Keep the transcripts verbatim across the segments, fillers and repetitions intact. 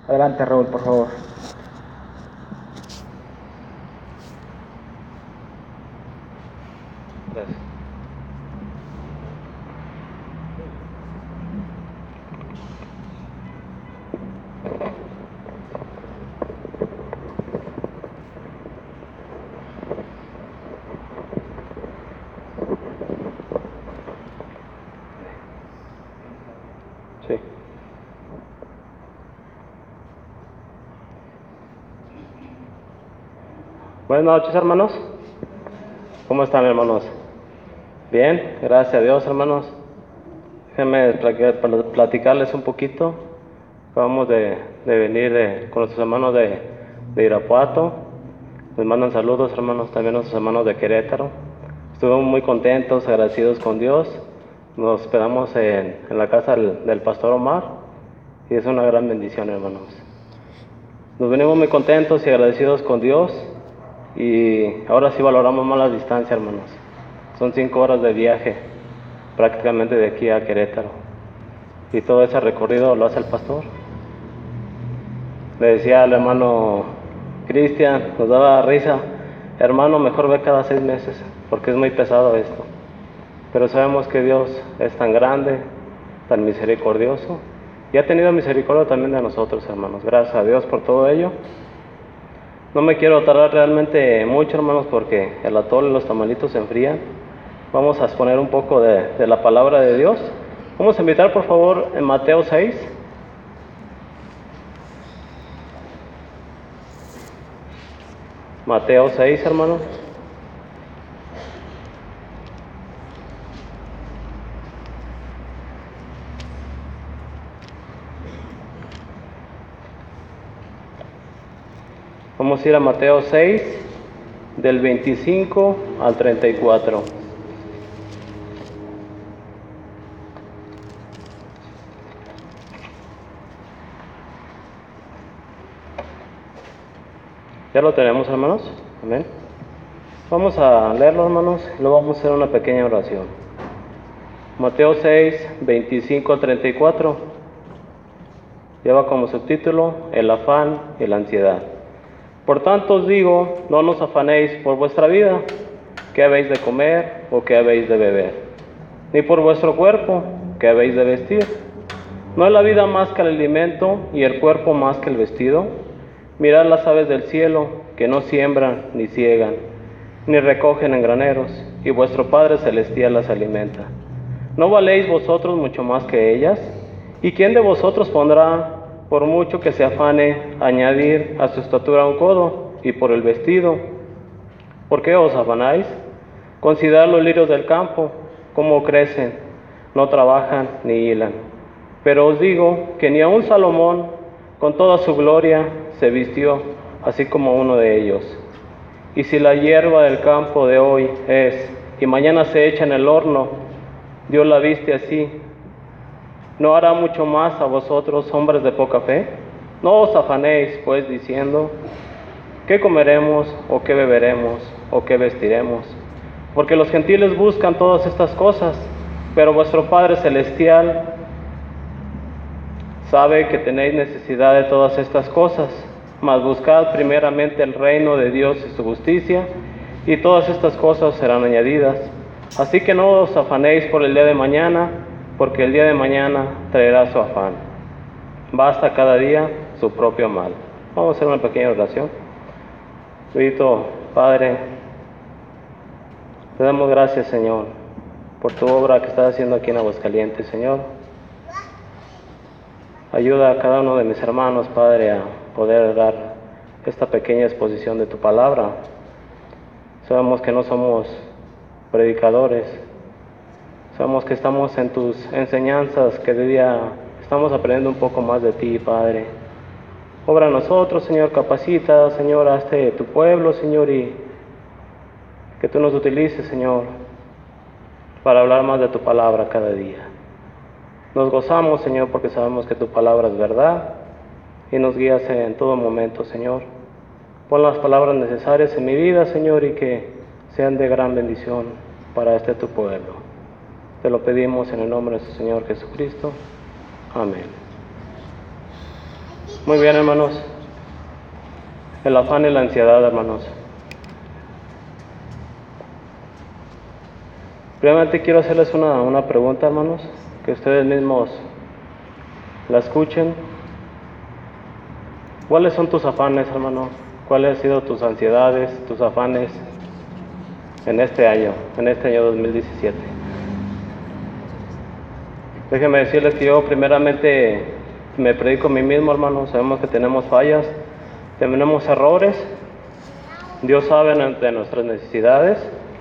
Adelante, Raúl, por favor. Gracias. Sí. Buenas noches, hermanos. ¿Cómo están, hermanos? Bien, gracias a Dios, hermanos. Déjenme platicarles un poquito. Acabamos de, de venir de, con nuestros hermanos de, de Irapuato. Les mandan saludos, hermanos, también nuestros hermanos de Querétaro. Estuvimos muy contentos, agradecidos con Dios. Nos hospedamos en, en la casa del, del pastor Omar y es una gran bendición, hermanos. Nos venimos muy contentos y agradecidos con Dios y ahora sí valoramos más la distancia, hermanos. Son cinco horas de viaje prácticamente de aquí a Querétaro y todo ese recorrido lo hace el pastor. Le decía al hermano Cristian, nos daba risa, hermano, mejor ve cada seis meses porque es muy pesado esto, pero sabemos que Dios es tan grande, tan misericordioso y ha tenido misericordia también de nosotros, hermanos. Gracias a Dios por todo ello. No me quiero tardar realmente mucho, hermanos, porque el atole y los tamalitos se enfrían. Vamos a exponer un poco de, de la palabra de Dios. Vamos a invitar, por favor, en Mateo seis. Mateo seis, hermano. Vamos a ir a Mateo seis, del veinticinco al treinta y cuatro. ¿Ya lo tenemos, hermanos? Amén. Vamos a leerlo, hermanos, y luego vamos a hacer una pequeña oración. Mateo seis, veinticinco al treinta y cuatro. Lleva como subtítulo el afán y la ansiedad. Por tanto os digo, no nos afanéis por vuestra vida, qué habéis de comer o qué habéis de beber, ni por vuestro cuerpo, qué habéis de vestir. ¿No es la vida más que el alimento y el cuerpo más que el vestido? Mirad las aves del cielo, que no siembran ni ciegan, ni recogen en graneros, y vuestro Padre Celestial las alimenta. ¿No valéis vosotros mucho más que ellas? ¿Y quién de vosotros pondrá, por mucho que se afane, añadir a su estatura un codo? Y por el vestido, ¿por qué os afanáis? Considerad los lirios del campo, cómo crecen, no trabajan ni hilan. Pero os digo que ni aun Salomón, con toda su gloria, se vistió así como uno de ellos. Y si la hierba del campo de hoy es, y mañana se echa en el horno, Dios la viste así, ¿no hará mucho más a vosotros, hombres de poca fe? No os afanéis, pues, diciendo, ¿qué comeremos, o qué beberemos, o qué vestiremos? Porque los gentiles buscan todas estas cosas, pero vuestro Padre Celestial sabe que tenéis necesidad de todas estas cosas. Mas buscad primeramente el reino de Dios y su justicia, y todas estas cosas serán añadidas. Así que no os afanéis por el día de mañana, porque el día de mañana traerá su afán. Basta cada día su propio mal. Vamos a hacer una pequeña oración. Bendito Padre, te damos gracias, Señor, por tu obra que estás haciendo aquí en Aguascalientes, Señor. Ayuda a cada uno de mis hermanos, Padre, a poder dar esta pequeña exposición de tu palabra. Sabemos que no somos predicadores, sabemos que estamos en tus enseñanzas, que de día estamos aprendiendo un poco más de ti, Padre. Obra a nosotros, Señor, capacita, Señor, a este tu pueblo, Señor, y que tú nos utilices, Señor, para hablar más de tu palabra cada día. Nos gozamos, Señor, porque sabemos que tu palabra es verdad y nos guías en todo momento, Señor. Pon las palabras necesarias en mi vida, Señor, y que sean de gran bendición para este tu pueblo. Te lo pedimos en el nombre de nuestro Señor Jesucristo. Amén. Muy bien, hermanos. El afán y la ansiedad, hermanos. Primeramente quiero hacerles una, una pregunta, hermanos, que ustedes mismos la escuchen. ¿Cuáles son tus afanes, hermano? ¿Cuáles han sido tus ansiedades, tus afanes en este año, en este año dos mil diecisiete? Déjenme decirles que yo primeramente me predico a mí mismo, hermano. Sabemos que tenemos fallas, tenemos errores. Dios sabe de nuestras necesidades.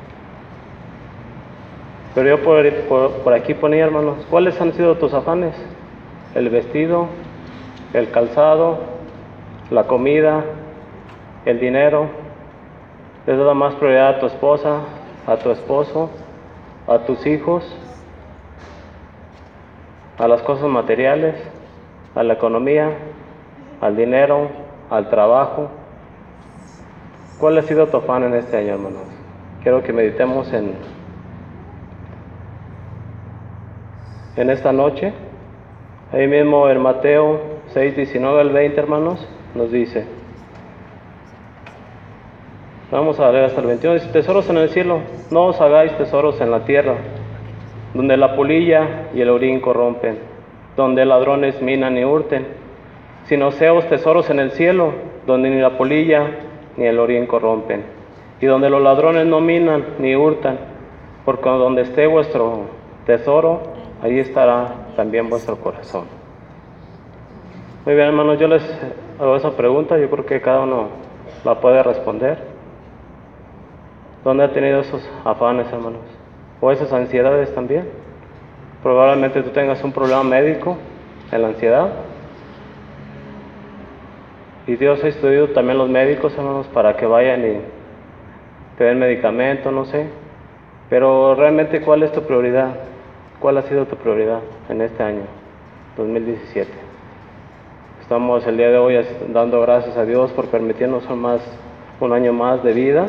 Pero yo por, por, por aquí ponía, hermanos, ¿cuáles han sido tus afanes? El vestido, el calzado, la comida, el dinero. ¿Les da más prioridad a tu esposa, a tu esposo, a tus hijos, a las cosas materiales, a la economía, al dinero, al trabajo? ¿Cuál ha sido tu afán en este año, hermanos? Quiero que meditemos en, en esta noche. Ahí mismo en Mateo seis, diecinueve al veinte, hermanos, nos dice. Vamos a leer hasta el veintiuno. Dice: tesoros en el cielo, no os hagáis tesoros en la tierra, donde la polilla y el orín corrompen, donde ladrones minan y hurten, sino seos tesoros en el cielo, donde ni la polilla ni el orín corrompen, y donde los ladrones no minan ni hurtan, porque donde esté vuestro tesoro, ahí estará también vuestro corazón. Muy bien, hermanos, yo les hago esa pregunta, yo creo que cada uno la puede responder. ¿Dónde ha tenido esos afanes, hermanos? O esas ansiedades también. Probablemente tú tengas un problema médico en la ansiedad. Y Dios ha estudiado también los médicos, hermanos, para que vayan y te den medicamento, no sé. Pero realmente, ¿cuál es tu prioridad? ¿Cuál ha sido tu prioridad en este año, dos mil diecisiete? Estamos el día de hoy dando gracias a Dios por permitirnos un, más, un año más de vida.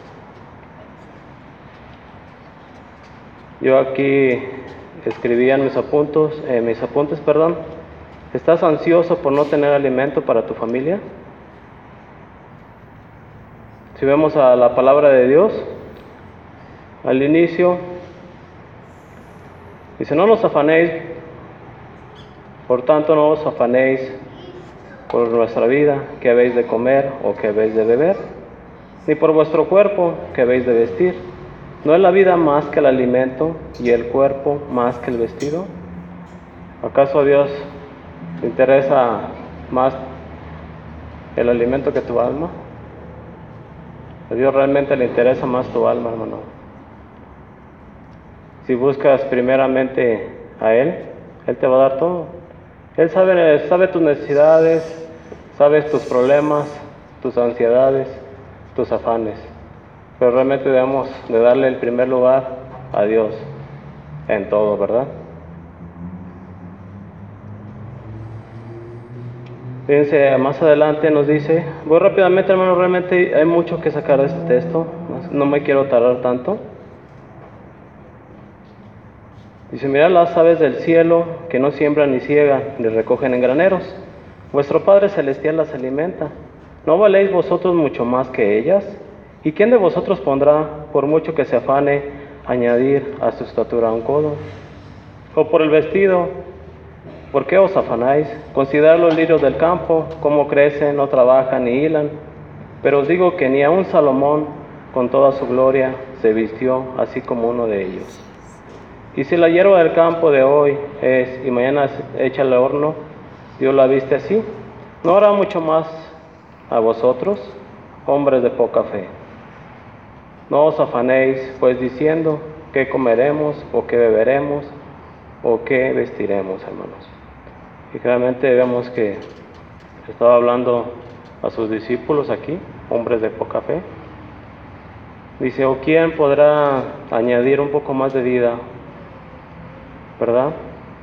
Yo aquí escribía en mis apuntes, eh, mis apuntes, perdón. ¿Estás ansioso por no tener alimento para tu familia? Si vemos a la palabra de Dios, al inicio, dice: no nos afanéis, por tanto no os afanéis por vuestra vida, que habéis de comer o que habéis de beber, ni por vuestro cuerpo, que habéis de vestir. ¿No es la vida más que el alimento y el cuerpo más que el vestido? ¿Acaso a Dios le interesa más el alimento que tu alma? A Dios realmente le interesa más tu alma, hermano. Si buscas primeramente a Él, Él te va a dar todo. Él sabe, sabe tus necesidades, sabe tus problemas, tus ansiedades, tus afanes. Pero realmente debemos de darle el primer lugar a Dios en todo, ¿verdad? Fíjense, más adelante nos dice, voy rápidamente, hermano, realmente hay mucho que sacar de este texto, no me quiero tardar tanto. Dice: mirad las aves del cielo, que no siembran ni ciegan, ni recogen en graneros. Vuestro Padre Celestial las alimenta. ¿No valéis vosotros mucho más que ellas? ¿Y quién de vosotros pondrá, por mucho que se afane, añadir a su estatura un codo? O por el vestido, ¿por qué os afanáis? Considerad los lirios del campo, cómo crecen, no trabajan ni hilan. Pero os digo que ni aun Salomón, con toda su gloria, se vistió así como uno de ellos. Y si la hierba del campo de hoy es y mañana es hecha al horno, Dios la viste así, ¿no hará mucho más a vosotros, hombres de poca fe? No os afanéis, pues, diciendo: ¿qué comeremos, o qué beberemos, o qué vestiremos, hermanos? Y claramente vemos que estaba hablando a sus discípulos aquí, hombres de poca fe. Dice: ¿o quién podrá añadir un poco más de vida, verdad,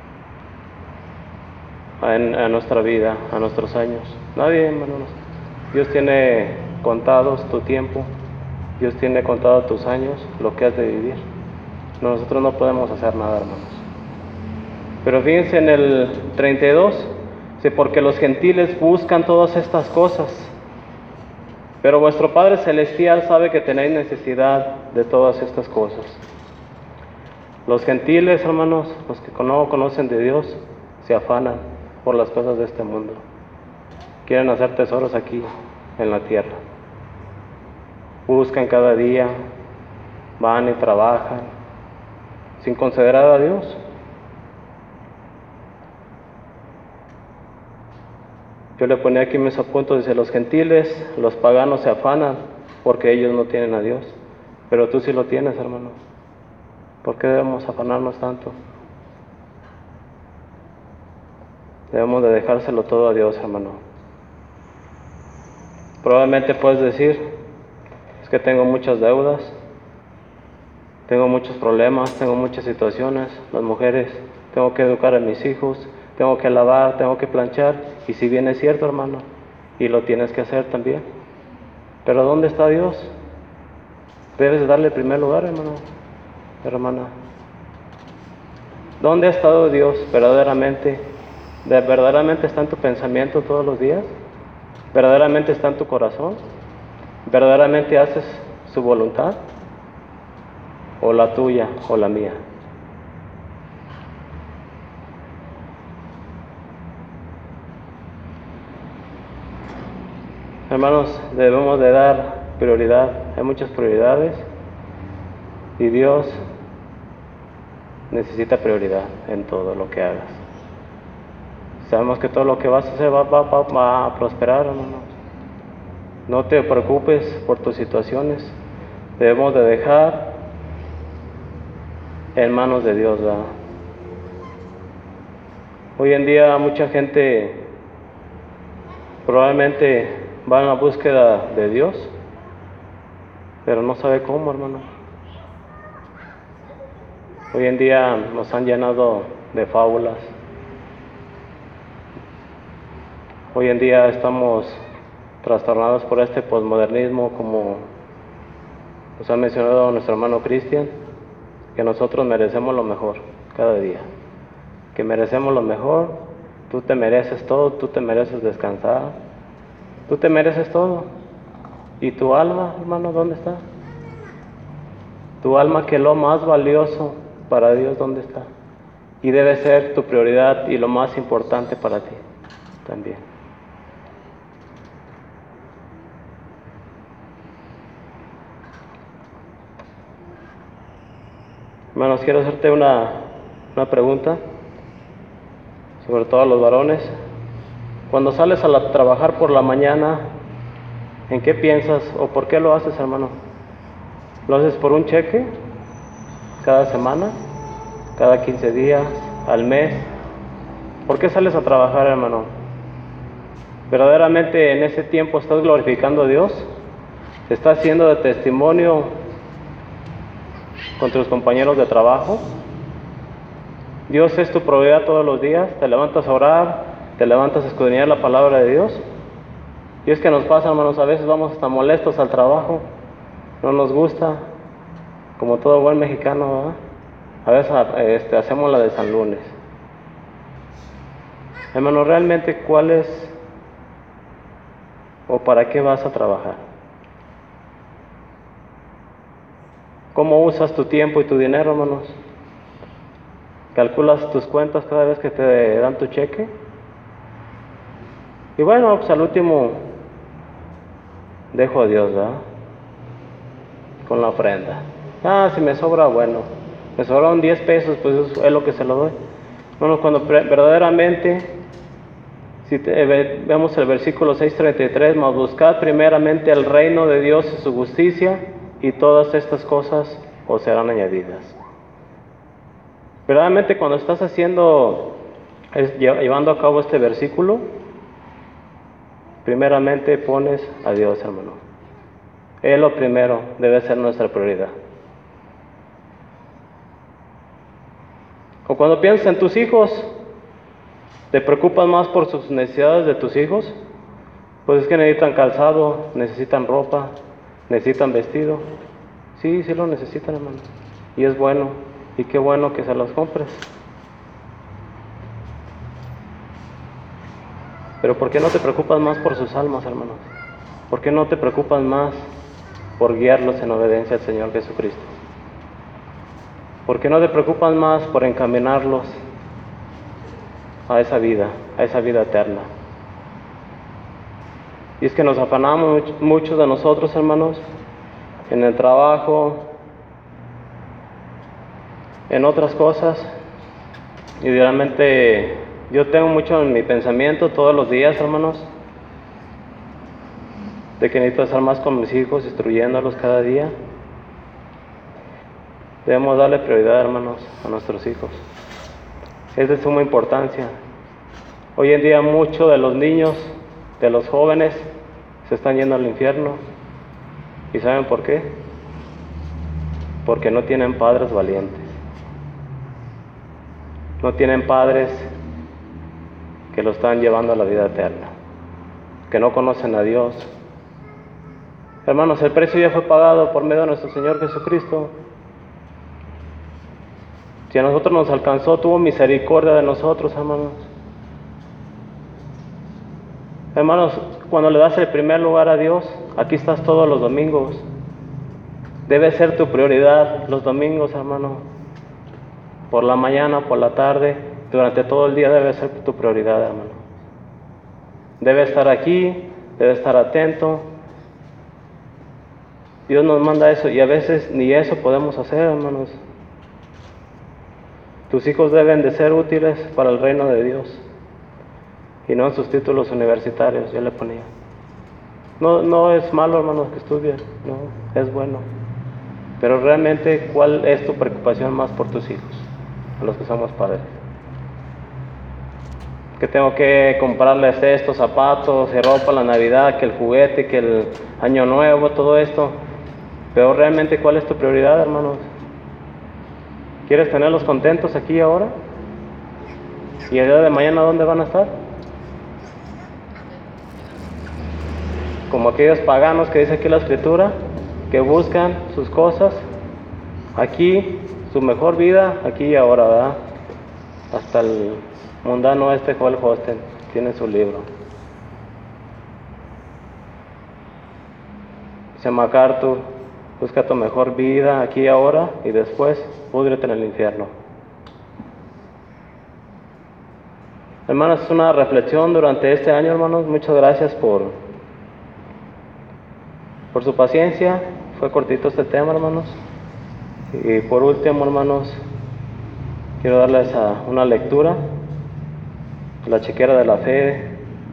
a, en, a nuestra vida, a nuestros años? Nadie, hermanos. Dios tiene contados tu tiempo, Dios tiene contado tus años, lo que has de vivir. Nosotros no podemos hacer nada, hermanos. Pero fíjense en el treinta y dos, Dice, porque los gentiles buscan todas estas cosas, pero vuestro Padre Celestial sabe que tenéis necesidad de todas estas cosas. Los gentiles, hermanos, los que no conocen de Dios, se afanan por las cosas de este mundo. Quieren hacer tesoros aquí, en la tierra. Buscan cada día, van y trabajan, sin considerar a Dios. Yo le ponía aquí mis apuntes, dice, los gentiles, los paganos se afanan porque ellos no tienen a Dios. Pero tú sí lo tienes, hermano. ¿Por qué debemos afanarnos tanto? Debemos de dejárselo todo a Dios, hermano. Probablemente puedes decir, es que tengo muchas deudas, tengo muchos problemas, tengo muchas situaciones, las mujeres, tengo que educar a mis hijos, tengo que lavar, tengo que planchar, y si bien es cierto, hermano, y lo tienes que hacer también, pero ¿dónde está Dios? Debes de darle el primer lugar, hermano, hermana. ¿Dónde ha estado Dios verdaderamente? ¿De verdaderamente está en tu pensamiento todos los días? ¿Verdaderamente está en tu corazón? ¿Verdaderamente haces su voluntad? ¿O la tuya o la mía? Hermanos, debemos de dar prioridad. Hay muchas prioridades y Dios necesita prioridad en todo lo que hagas. Sabemos que todo lo que vas a hacer va, va, va, va a prosperar, hermanos. No te preocupes por tus situaciones. Debemos de dejar en manos de Dios, ¿verdad? Hoy en día mucha gente probablemente va en la búsqueda de Dios, pero no sabe cómo, hermano. Hoy en día nos han llenado de fábulas. Hoy en día estamos trastornados por este posmodernismo, como nos ha mencionado nuestro hermano Cristian, que nosotros merecemos lo mejor cada día, que merecemos lo mejor, tú te mereces todo, tú te mereces descansar, tú te mereces todo. ¿Y tu alma, hermano, dónde está? Tu alma, que es lo más valioso para Dios, ¿dónde está? Y debe ser tu prioridad y lo más importante para ti también. Hermanos, quiero hacerte una, una pregunta, sobre todo a los varones. Cuando sales a la, trabajar por la mañana, ¿en qué piensas o por qué lo haces, hermano? ¿Lo haces por un cheque? ¿Cada semana? ¿Cada quince días? ¿Al mes? ¿Por qué sales a trabajar, hermano? ¿Verdaderamente en ese tiempo estás glorificando a Dios? ¿Te estás haciendo de testimonio con tus compañeros de trabajo? ¿Dios es tu prioridad todos los días? ¿Te levantas a orar? ¿Te levantas a escudriñar la palabra de Dios? Y es que nos pasa, hermanos, a veces vamos hasta molestos al trabajo, no nos gusta, como todo buen mexicano, ¿verdad? A veces este, hacemos la de San Lunes. Hermano, realmente, ¿cuál es o para qué vas a trabajar? ¿Cómo usas tu tiempo y tu dinero, hermanos? ¿Calculas tus cuentas cada vez que te dan tu cheque? Y bueno, pues al último dejo a Dios, ¿verdad? Con la ofrenda. Ah, si me sobra, bueno. Me sobraron diez pesos, pues eso es lo que se lo doy. Bueno, cuando verdaderamente, si te, ve, vemos el versículo seis treinta y tres, mas buscad primeramente el reino de Dios y su justicia, y todas estas cosas os serán añadidas. Verdaderamente, cuando estás haciendo, es, llevando a cabo este versículo, primeramente pones a Dios, hermano. Él lo primero, debe ser nuestra prioridad. O cuando piensas en tus hijos, ¿te preocupas más por sus necesidades de tus hijos? Pues es que necesitan calzado, necesitan ropa, necesitan vestido. Sí, sí lo necesitan, hermano. Y es bueno, y qué bueno que se los compres. Pero ¿por qué no te preocupas más por sus almas, hermanos? ¿Por qué no te preocupas más por guiarlos en obediencia al Señor Jesucristo? ¿Por qué no te preocupas más por encaminarlos a esa vida, a esa vida eterna? Y es que nos afanamos muchos de nosotros, hermanos, en el trabajo, en otras cosas, y realmente yo tengo mucho en mi pensamiento todos los días, hermanos, de que necesito estar más con mis hijos, instruyéndolos cada día. Debemos darle prioridad, hermanos, a nuestros hijos. Es de suma importancia. Hoy en día muchos de los niños, de los jóvenes, se están yendo al infierno. ¿Y saben por qué? Porque no tienen padres valientes. No tienen padres que lo están llevando a la vida eterna, que no conocen a Dios. Hermanos, el precio ya fue pagado por medio de nuestro Señor Jesucristo. Si a nosotros nos alcanzó, tuvo misericordia de nosotros, hermanos. Hermanos, cuando le das el primer lugar a Dios, aquí estás todos los domingos. Debe ser tu prioridad los domingos, hermano. Por la mañana, por la tarde, durante todo el día debe ser tu prioridad, hermano. Debe estar aquí, debe estar atento. Dios nos manda eso y a veces ni eso podemos hacer, hermanos. Tus hijos deben de ser útiles para el reino de Dios y no en sus títulos universitarios, yo le ponía. No, no es malo, hermanos, que estudien, no, es bueno. Pero realmente, ¿cuál es tu preocupación más por tus hijos, a los que somos padres? Que tengo que comprarles estos zapatos y ropa, la Navidad, que el juguete, que el Año Nuevo, todo esto. Pero realmente, ¿cuál es tu prioridad, hermanos? ¿Quieres tenerlos contentos aquí y ahora? ¿Y el día de mañana dónde van a estar? Como aquellos paganos que dice aquí la Escritura, que buscan sus cosas aquí, su mejor vida aquí y ahora, ¿verdad? Hasta el mundano este Joel Hosteen tiene su libro. Dice MacArthur, busca tu mejor vida aquí y ahora y después púdrete en el infierno. Hermanos, es una reflexión durante este año, hermanos. Muchas gracias por, por su paciencia. Fue cortito este tema, hermanos. Y por último, hermanos, quiero darles a una lectura, La chequera de la fe, de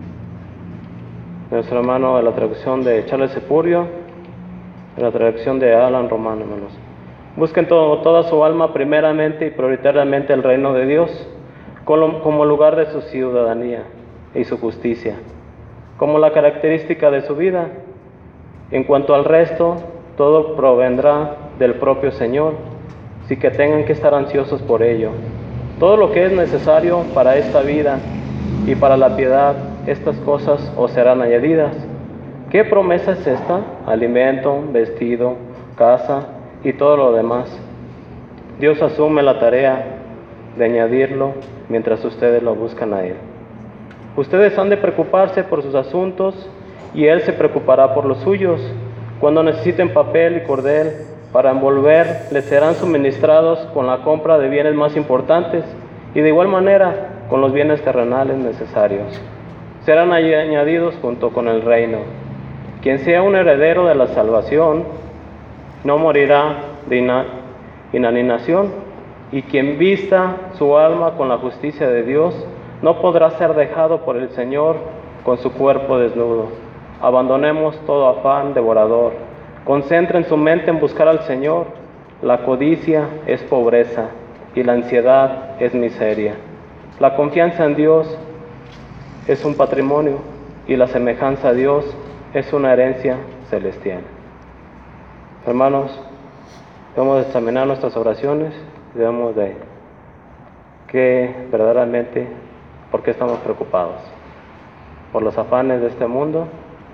nuestro hermano de la traducción de Charles Sepurio, de la traducción de Alan Romano, hermanos. Busquen todo, toda su alma primeramente y prioritariamente el reino de Dios como, como lugar de su ciudadanía y su justicia, como la característica de su vida. En cuanto al resto, todo provendrá del propio Señor, sin que tengan que estar ansiosos por ello. Todo lo que es necesario para esta vida y para la piedad, estas cosas os serán añadidas. ¿Qué promesa es esta? Alimento, vestido, casa y todo lo demás. Dios asume la tarea de añadirlo mientras ustedes lo buscan a Él. Ustedes han de preocuparse por sus asuntos y Él se preocupará por los suyos. Cuando necesiten papel y cordel para envolver, les serán suministrados con la compra de bienes más importantes y de igual manera con los bienes terrenales necesarios. Serán añadidos junto con el reino. Quien sea un heredero de la salvación no morirá de ina- inanición, y quien vista su alma con la justicia de Dios no podrá ser dejado por el Señor con su cuerpo desnudo. Abandonemos todo afán devorador. Concentren su mente en buscar al Señor. La codicia es pobreza y la ansiedad es miseria. La confianza en Dios es un patrimonio y la semejanza a Dios es una herencia celestial. Hermanos, debemos examinar nuestras oraciones, debemos de que verdaderamente, ¿por qué estamos preocupados? ¿Por los afanes de este mundo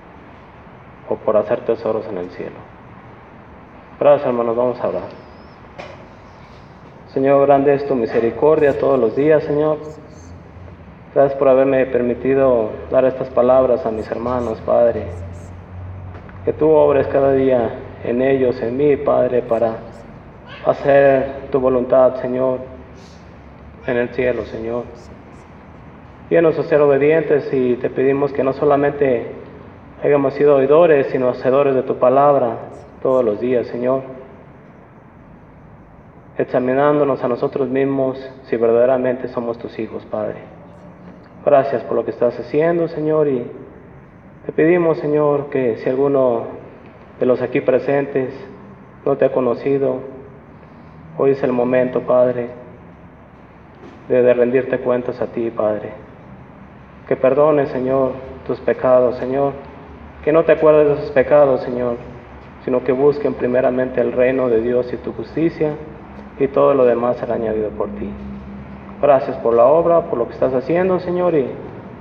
o por hacer tesoros en el cielo? Gracias, hermanos, vamos a orar. Señor, grande es tu misericordia todos los días, Señor. Gracias por haberme permitido dar estas palabras a mis hermanos, Padre. Que tú obres cada día en ellos, en mí, Padre, para hacer tu voluntad, Señor, en el cielo, Señor. Ayúdanos a ser obedientes y te pedimos que no solamente hayamos sido oidores, sino hacedores de tu palabra todos los días, Señor. Examinándonos a nosotros mismos si verdaderamente somos tus hijos, Padre. Gracias por lo que estás haciendo, Señor, y te pedimos, Señor, que si alguno de los aquí presentes no te ha conocido, hoy es el momento, Padre, de, de rendirte cuentas a ti, Padre. Que perdones, Señor, tus pecados, Señor. Que no te acuerdes de esos pecados, Señor, sino que busquen primeramente el reino de Dios y tu justicia, y todo lo demás será añadido por ti. Gracias por la obra, por lo que estás haciendo, Señor, y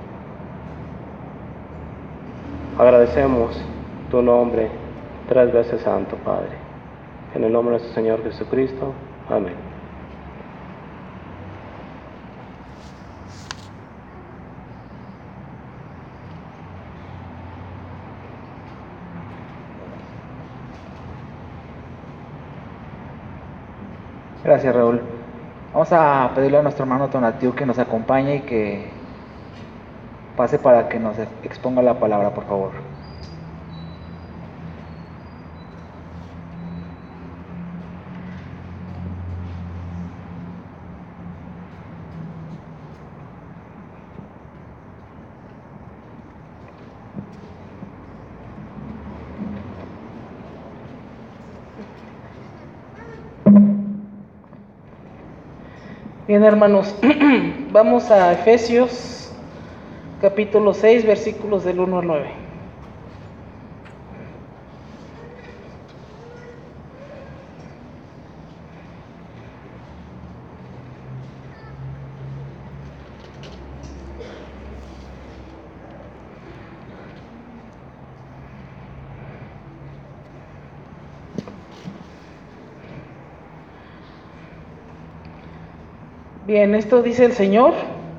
agradecemos tu nombre tres veces santo, Padre. En el nombre de nuestro Señor Jesucristo. Amén. Gracias, Raúl. Vamos a pedirle a nuestro hermano Tonatiu que nos acompañe y que pase para que nos exponga la palabra, por favor. Bien, hermanos, vamos a Efesios capítulo seis, versículos del uno al nueve. Bien, esto dice el Señor: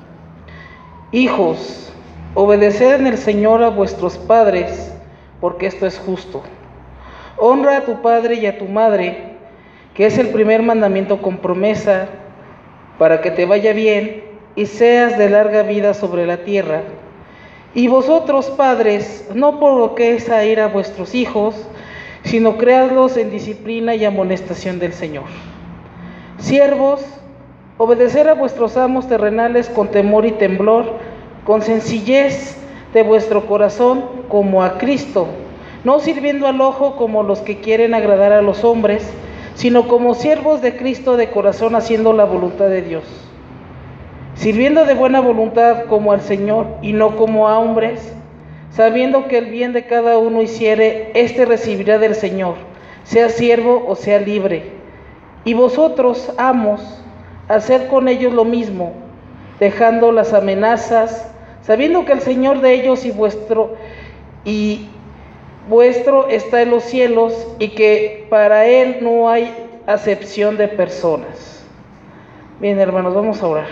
hijos, obedeced en el Señor a vuestros padres, porque esto es justo. Honra a tu padre y a tu madre, que es el primer mandamiento con promesa, para que te vaya bien y seas de larga vida sobre la tierra. Y vosotros, padres, no provoquéis a ira a vuestros hijos, sino creadlos en disciplina y amonestación del Señor. Siervos, obedecer a vuestros amos terrenales con temor y temblor, con sencillez de vuestro corazón como a Cristo, no sirviendo al ojo como los que quieren agradar a los hombres, sino como siervos de Cristo de corazón, haciendo la voluntad de Dios, sirviendo de buena voluntad como al Señor y no como a hombres, sabiendo que el bien de cada uno hiciere, éste recibirá del Señor, sea siervo o sea libre. Y vosotros, amos, haced con ellos lo mismo, dejando las amenazas, sabiendo que el Señor de ellos y vuestro y vuestro está en los cielos, y que para Él no hay acepción de personas. Bien, hermanos, vamos a orar.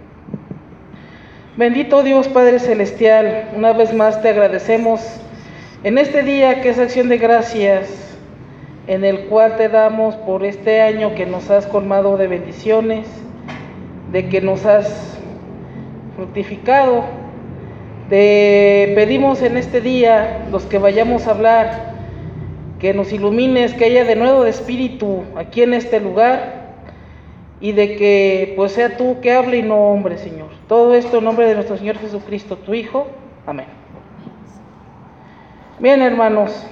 Bendito Dios Padre Celestial, una vez más te agradecemos en este día que es acción de gracias, en el cual te damos por este año que nos has colmado de bendiciones, de que nos has fructificado. Te pedimos en este día, los que vayamos a hablar, que nos ilumines, que haya de nuevo de espíritu aquí en este lugar, y de que pues sea tú que hable y no hombre, Señor. Todo esto en nombre de nuestro Señor Jesucristo, tu Hijo. Amén. Bien, hermanos,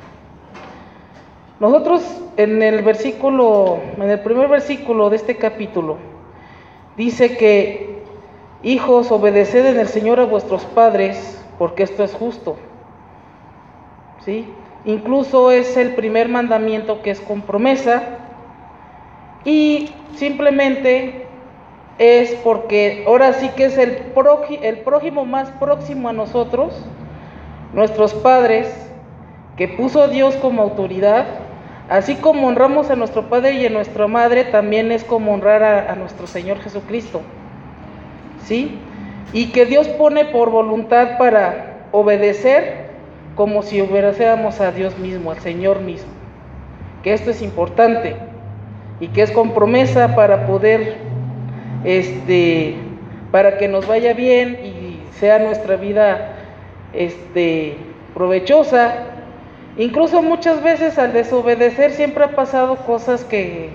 nosotros en el versículo, en el primer versículo de este capítulo, dice que: hijos, obedeced en el Señor a vuestros padres, porque esto es justo. ¿Sí? Incluso es el primer mandamiento que es con promesa, y simplemente es porque ahora sí que es el, prójimo, el prójimo más próximo a nosotros, nuestros padres, que puso Dios como autoridad. Así como honramos a nuestro padre y a nuestra madre, también es como honrar a, a nuestro Señor Jesucristo. ¿Sí? y que Dios pone por voluntad para obedecer como si obedeciéramos a Dios mismo, al Señor mismo. Que esto es importante y que es con promesa para poder, este, para que nos vaya bien y sea nuestra vida, este, provechosa. Incluso muchas veces al desobedecer siempre ha pasado cosas que,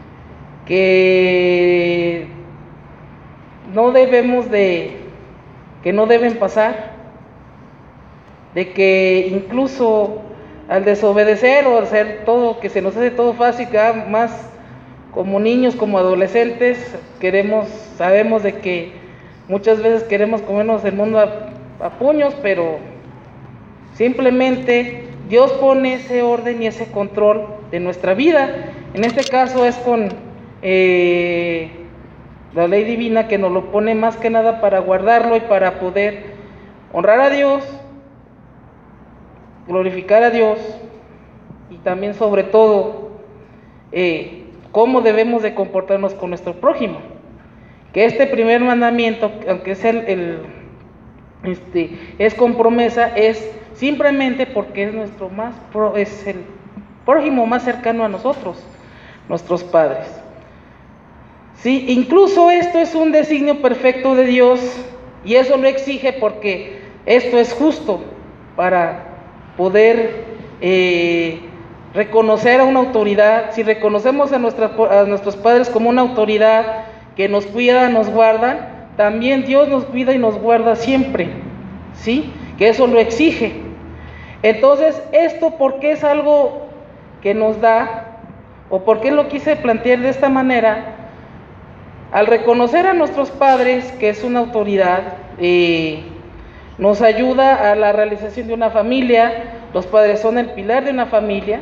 que no debemos de, que no deben pasar, de que incluso al desobedecer o hacer todo, que se nos hace todo fácil, que más como niños, como adolescentes, queremos, sabemos de que muchas veces queremos comernos el mundo a, a puños, pero simplemente Dios pone ese orden y ese control de nuestra vida. En este caso es con eh, la ley divina, que nos lo pone más que nada para guardarlo y para poder honrar a Dios, glorificar a Dios, y también sobre todo eh, cómo debemos de comportarnos con nuestro prójimo. Que este primer mandamiento, aunque es el, el este es con promesa, es simplemente porque es nuestro más pro, es el prójimo más cercano a nosotros, nuestros padres. Sí, incluso esto es un designio perfecto de Dios, y eso lo exige porque esto es justo para poder eh, reconocer a una autoridad. Si reconocemos a, nuestra, a nuestros padres como una autoridad que nos cuida, nos guarda, también Dios nos cuida y nos guarda siempre, ¿sí? Que eso lo exige. Entonces, esto, ¿por qué es algo que nos da, o por qué lo quise plantear de esta manera? Al reconocer a nuestros padres, que es una autoridad, eh, nos ayuda a la realización de una familia. Los padres son el pilar de una familia,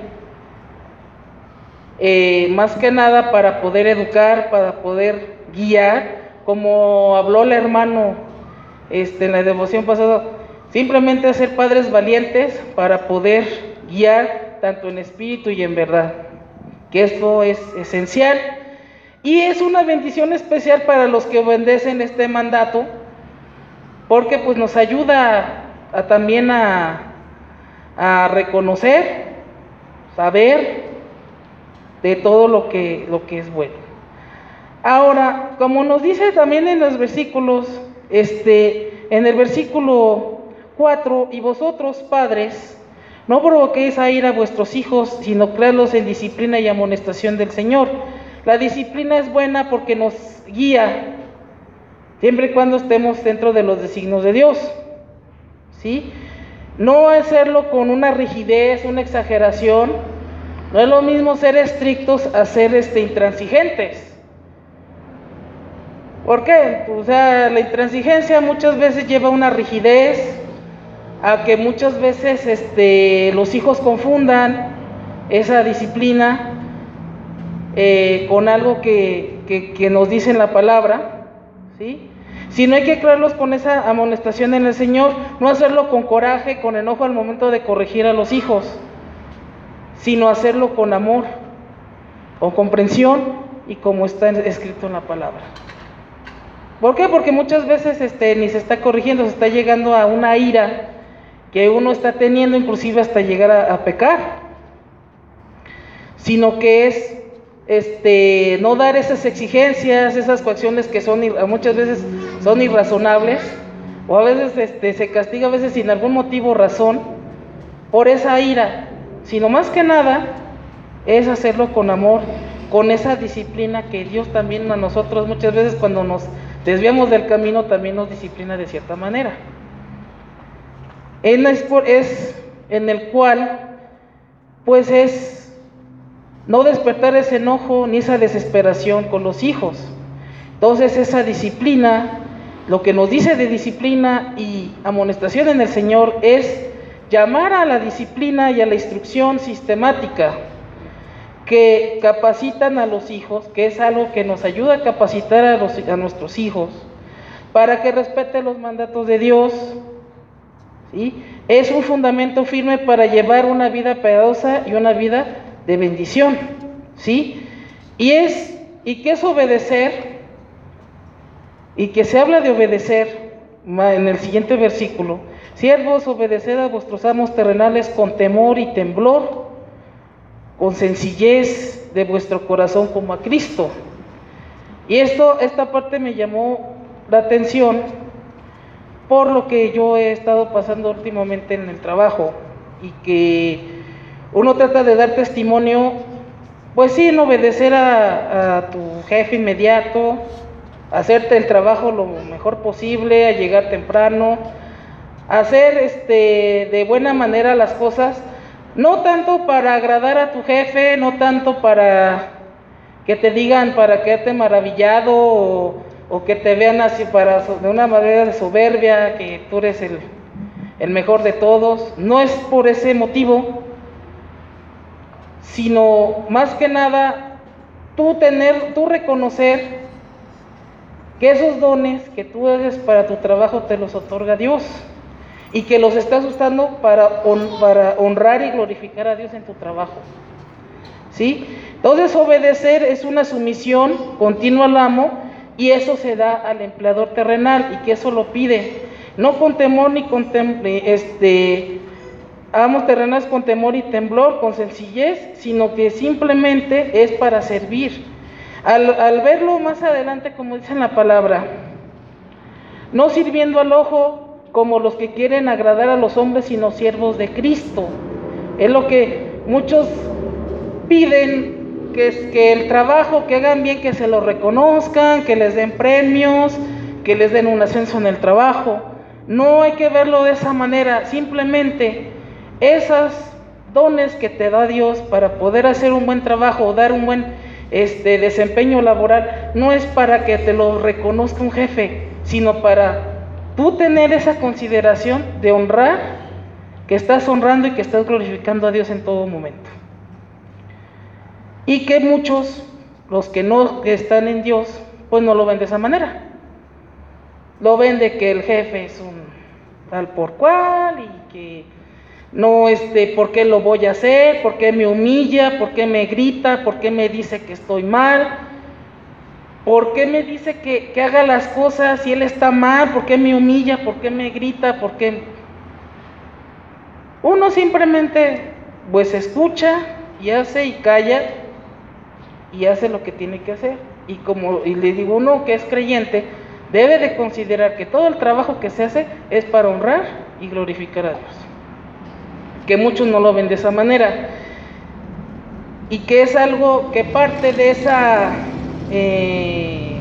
eh, más que nada para poder educar, para poder guiar, como habló el hermano este, en la devoción pasada, simplemente ser padres valientes para poder guiar tanto en espíritu y en verdad, que esto es esencial. Y es una bendición especial para los que obedecen este mandato, porque pues nos ayuda a, a también a, a reconocer, saber de todo lo que, lo que es bueno. Ahora, como nos dice también en los versículos, este, en el versículo cuatro, y vosotros padres, no provoquéis a ira a vuestros hijos, sino criadlos en disciplina y amonestación del Señor. La disciplina es buena porque nos guía, siempre y cuando estemos dentro de los designios de Dios, ¿sí? No hacerlo con una rigidez, una exageración. No es lo mismo ser estrictos a ser este, intransigentes. ¿Por qué? O sea, la intransigencia muchas veces lleva a una rigidez, a que muchas veces este, los hijos confundan esa disciplina eh, con algo que, que, que nos dice en la palabra, ¿sí? Si no, hay que crearlos con esa amonestación en el Señor, no hacerlo con coraje, con enojo al momento de corregir a los hijos, sino hacerlo con amor, con comprensión y como está escrito en la palabra. ¿Por qué? Porque muchas veces este, ni se está corrigiendo, se está llegando a una ira que uno está teniendo, inclusive hasta llegar a, a pecar, sino que es este, no dar esas exigencias, esas coacciones que son muchas veces son irrazonables, o a veces este, se castiga a veces sin algún motivo o razón por esa ira, sino más que nada es hacerlo con amor, con esa disciplina que Dios también a nosotros muchas veces cuando nos desviamos del camino también nos disciplina de cierta manera. En es, es en el cual pues es no despertar ese enojo ni esa desesperación con los hijos. Entonces esa disciplina, lo que nos dice de disciplina y amonestación en el Señor es llamar a la disciplina y a la instrucción sistemática que capacitan a los hijos, que es algo que nos ayuda a capacitar a, los, a nuestros hijos para que respeten los mandatos de Dios, ¿sí? Es un fundamento firme para llevar una vida piadosa y una vida de bendición, ¿sí? Y es, y que es obedecer, y que se habla de obedecer, en el siguiente versículo: siervos, obedeced a vuestros amos terrenales con temor y temblor, con sencillez de vuestro corazón como a Cristo. Y esto, esta parte me llamó la atención por lo que yo he estado pasando últimamente en el trabajo, y que uno trata de dar testimonio, pues sí, en obedecer a, a tu jefe inmediato, hacerte el trabajo lo mejor posible, a llegar temprano, hacer este, de buena manera las cosas, no tanto para agradar a tu jefe, no tanto para que te digan, para quedarte maravillado, o, o que te vean así para, de una manera de soberbia, que tú eres el, el mejor de todos. No es por ese motivo, sino más que nada tú tener, tú reconocer que esos dones que tú eres para tu trabajo te los otorga Dios, y que los estás usando para, hon, para honrar y glorificar a Dios en tu trabajo, ¿sí? Entonces obedecer es una sumisión continua al amo, y eso se da al empleador terrenal, y que eso lo pide, no con temor ni con tem, este, amos terrenales con temor y temblor, con sencillez, sino que simplemente es para servir. Al, al verlo más adelante, como dice en la palabra, no sirviendo al ojo como los que quieren agradar a los hombres, sino siervos de Cristo. Es lo que muchos piden, que es que el trabajo que hagan bien, que se lo reconozcan, que les den premios, que les den un ascenso en el trabajo. No hay que verlo de esa manera, simplemente esos dones que te da Dios para poder hacer un buen trabajo o dar un buen este, desempeño laboral, no es para que te lo reconozca un jefe, sino para tú tener esa consideración de honrar, que estás honrando y que estás glorificando a Dios en todo momento. Y que muchos, los que no están en Dios, pues no lo ven de esa manera. Lo ven de que el jefe es un tal por cual, y que no, este, ¿por qué lo voy a hacer? ¿Por qué me humilla? ¿Por qué me grita? ¿Por qué me dice que estoy mal? ¿Por qué me dice que, que haga las cosas si él está mal? ¿Por qué me humilla? ¿Por qué me grita? ¿Por qué? Uno simplemente pues escucha y hace y calla y hace lo que tiene que hacer. Y como y le digo, uno que es creyente debe de considerar que todo el trabajo que se hace es para honrar y glorificar a Dios, que muchos no lo ven de esa manera, y que es algo que parte de esa eh,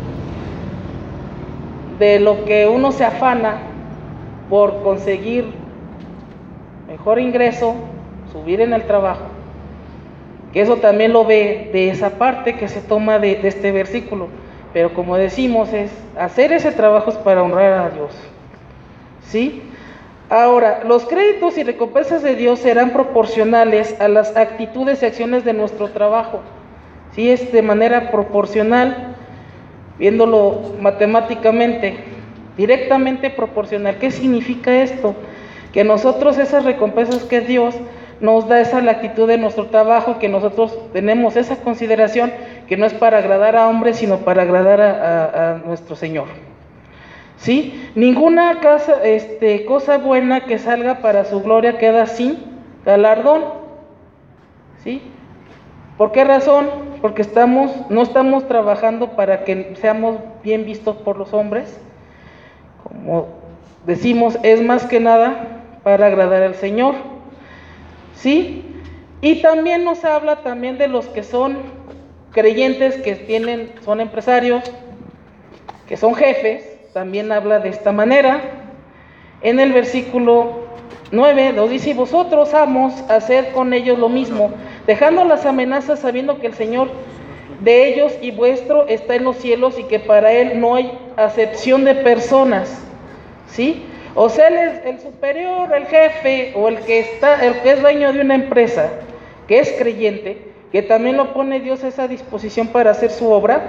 de lo que uno se afana por conseguir mejor ingreso, subir en el trabajo, que eso también lo ve de esa parte que se toma de, de este versículo. Pero como decimos, es hacer ese trabajo es para honrar a Dios, ¿sí? Ahora, los créditos y recompensas de Dios serán proporcionales a las actitudes y acciones de nuestro trabajo, ¿sí? Es de manera proporcional, viéndolo matemáticamente, directamente proporcional. ¿Qué significa esto? Que nosotros esas recompensas que Dios nos da, esa la actitud de nuestro trabajo, que nosotros tenemos esa consideración, que no es para agradar a hombres, sino para agradar a, a, a nuestro Señor, ¿sí? Ninguna casa, este, cosa buena que salga para su gloria queda sin galardón, ¿sí? ¿Por qué razón? Porque estamos, no estamos trabajando para que seamos bien vistos por los hombres, como decimos, es más que nada para agradar al Señor, ¿sí? Y también nos habla también de los que son creyentes, que tienen, son empresarios, que son jefes. También habla de esta manera. En el versículo nueve nos dice: y vosotros, amos, haced con ellos lo mismo, dejando las amenazas, sabiendo que el Señor de ellos y vuestro está en los cielos, y que para Él no hay acepción de personas, ¿sí? O sea, el, el superior, el jefe, o el que está, el que es dueño de una empresa, que es creyente, que también lo pone Dios a esa disposición para hacer su obra.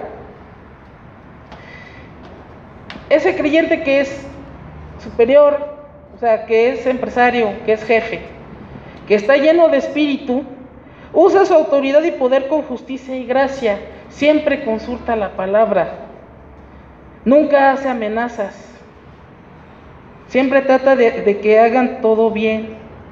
Ese creyente que es superior, o sea, que es empresario, que es jefe, que está lleno de espíritu, usa su autoridad y poder con justicia y gracia, siempre consulta la palabra, nunca hace amenazas, Siempre trata de, de que hagan todo bien,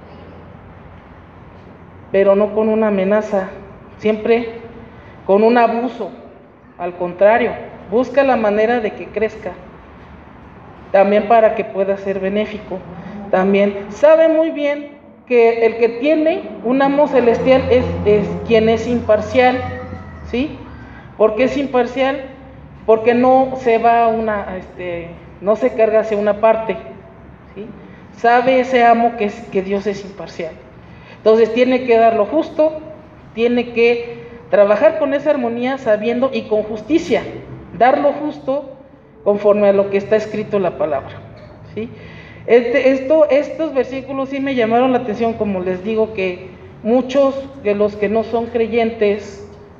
pero no con una amenaza, siempre con un abuso. Al contrario, busca la manera de que crezca, también para que pueda ser benéfico. También sabe muy bien que el que tiene un amo celestial es, es quien es imparcial, ¿sí? ¿Por qué es imparcial? Porque no se va a una, este, no se carga hacia una parte, ¿sí? Sabe ese amo que, es, que Dios es imparcial. Entonces tiene que dar lo justo, tiene que trabajar con esa armonía sabiendo y con justicia, dar lo justo conforme a lo que está escrito en la palabra, ¿sí? Este, esto, estos versículos sí me llamaron la atención, como les digo, que muchos de los que no son creyentes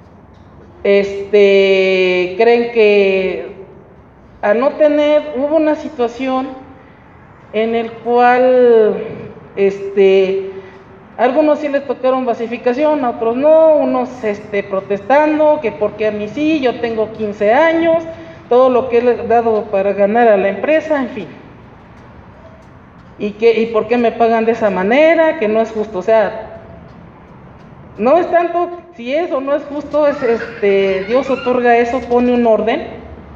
este, creen que al no tener, hubo una situación en el cual este, a algunos sí les tocaron basificación, a otros no, unos este, protestando, que porque a mí sí, yo tengo quince años, todo lo que he dado para ganar a la empresa, en fin. ¿Y, qué, ¿Y por qué me pagan de esa manera? Que no es justo. O sea, no es tanto si es o no es justo, es este, Dios otorga eso, pone un orden.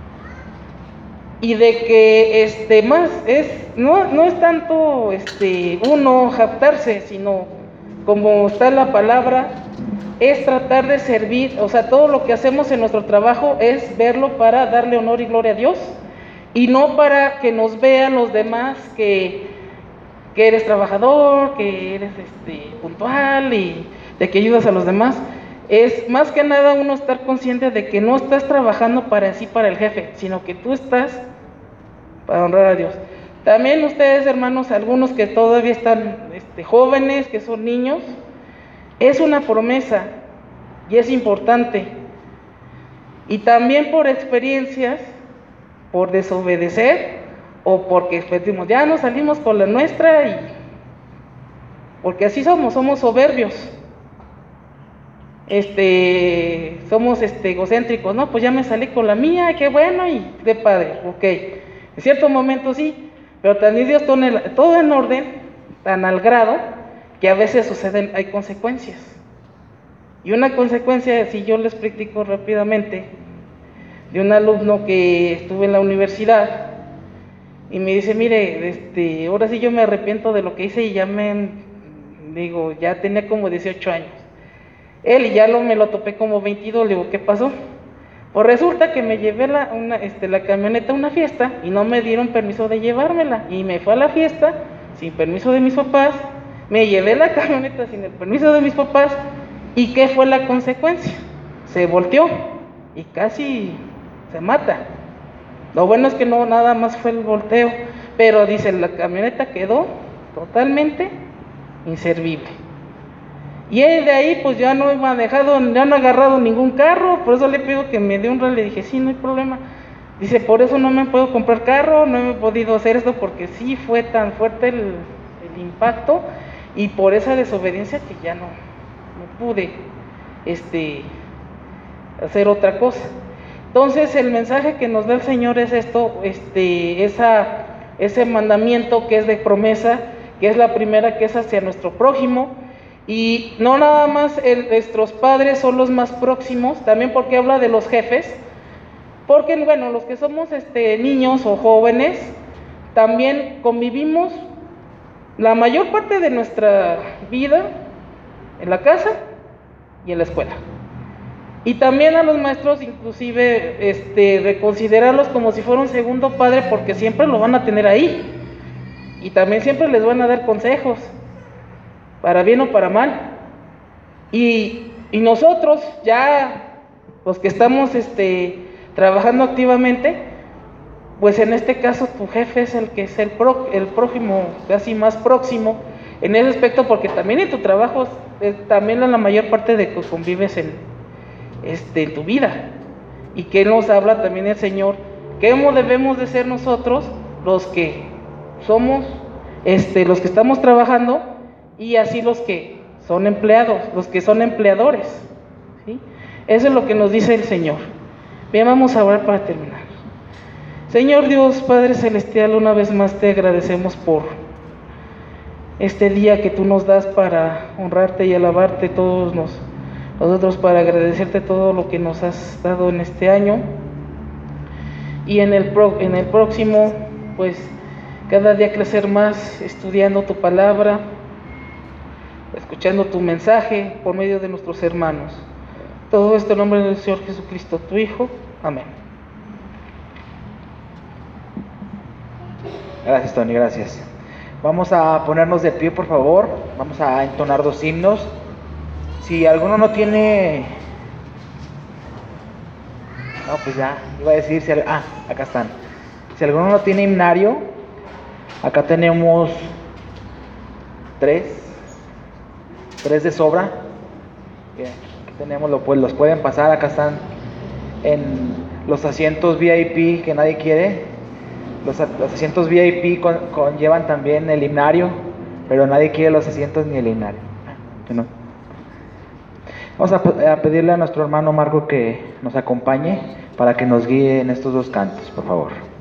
Y de que este más es, no, no es tanto este, uno jactarse, sino como está en la palabra, es tratar de servir. O sea, todo lo que hacemos en nuestro trabajo es verlo para darle honor y gloria a Dios, y no para que nos vean los demás que que eres trabajador, que eres este, puntual y de que ayudas a los demás. Es más que nada uno estar consciente de que no estás trabajando para sí, para el jefe, sino que tú estás para honrar a Dios. También ustedes, hermanos, algunos que todavía están este, jóvenes, que son niños, es una promesa y es importante. Y también por experiencias, por desobedecer, o porque decimos, ya nos salimos con la nuestra, y porque así somos, somos soberbios, este, somos este, egocéntricos, ¿no? Pues ya me salí con la mía, qué bueno, y de padre, ok, en cierto momento sí, pero también Dios pone todo en orden, tan al grado, que a veces suceden, hay consecuencias, y una consecuencia, si yo les platico rápidamente, de un alumno que estuve en la universidad, y me dice, mire, este, ahora sí yo me arrepiento de lo que hice, y ya me, digo, ya tenía como dieciocho años. Él, y ya lo, me lo topé como veintidós, le digo, ¿qué pasó? Pues resulta que me llevé la, una, este, la camioneta a una fiesta, y no me dieron permiso de llevármela, y me fue a la fiesta, sin permiso de mis papás, me llevé la camioneta sin el permiso de mis papás, ¿y qué fue la consecuencia? Se volteó, y casi se mata. Lo bueno es que no nada más fue el volteo, pero dice, la camioneta quedó totalmente inservible. Y él de ahí pues ya no he manejado, ya no he agarrado ningún carro, por eso le pido que me dé un rally. Le dije, sí, no hay problema. Dice, por eso no me puedo comprar carro, no he podido hacer esto, porque sí fue tan fuerte el, el impacto, y por esa desobediencia que ya no, no pude este, hacer otra cosa. Entonces el mensaje que nos da el Señor es esto, este, esa, ese mandamiento que es de promesa, que es la primera, que es hacia nuestro prójimo, y no nada más el, nuestros padres son los más próximos, también porque habla de los jefes, porque bueno, los que somos este, niños o jóvenes, también convivimos la mayor parte de nuestra vida en la casa y en la escuela. Y también a los maestros, inclusive, este, reconsiderarlos como si fuera un segundo padre, porque siempre lo van a tener ahí. Y también siempre les van a dar consejos, para bien o para mal. Y, y nosotros, ya, los que estamos este, trabajando activamente, pues en este caso tu jefe es el que es el, pro, el prójimo, casi más próximo, en ese aspecto, porque también en tu trabajo, es, también en la mayor parte de que convives en... Este, en tu vida. Y que nos habla también el Señor, que debemos de ser nosotros los que somos, este, los que estamos trabajando, y así los que son empleados, los que son empleadores, ¿sí? Eso es lo que nos dice el Señor. Bien, vamos a orar para terminar. Señor Dios, Padre Celestial, una vez más te agradecemos por este día que tú nos das para honrarte y alabarte todos nos, nosotros, para agradecerte todo lo que nos has dado en este año. Y en el, pro, en el próximo, pues, cada día crecer más estudiando tu palabra, escuchando tu mensaje por medio de nuestros hermanos. Todo esto en nombre del Señor Jesucristo, tu Hijo. Amén. Gracias, Tony, gracias. Vamos a ponernos de pie, por favor. Vamos a entonar dos himnos. Si alguno no tiene... No, pues ya, iba a decir... Si... Ah, acá están. Si alguno no tiene himnario, acá tenemos tres. Tres de sobra. Bien, aquí tenemos, pues los pueden pasar. Acá están en los asientos V I P que nadie quiere. Los, los asientos V I P con, conllevan también el himnario, pero nadie quiere los asientos ni el himnario. ¿No? Vamos a, a pedirle a nuestro hermano Marco que nos acompañe para que nos guíe en estos dos cantos, por favor.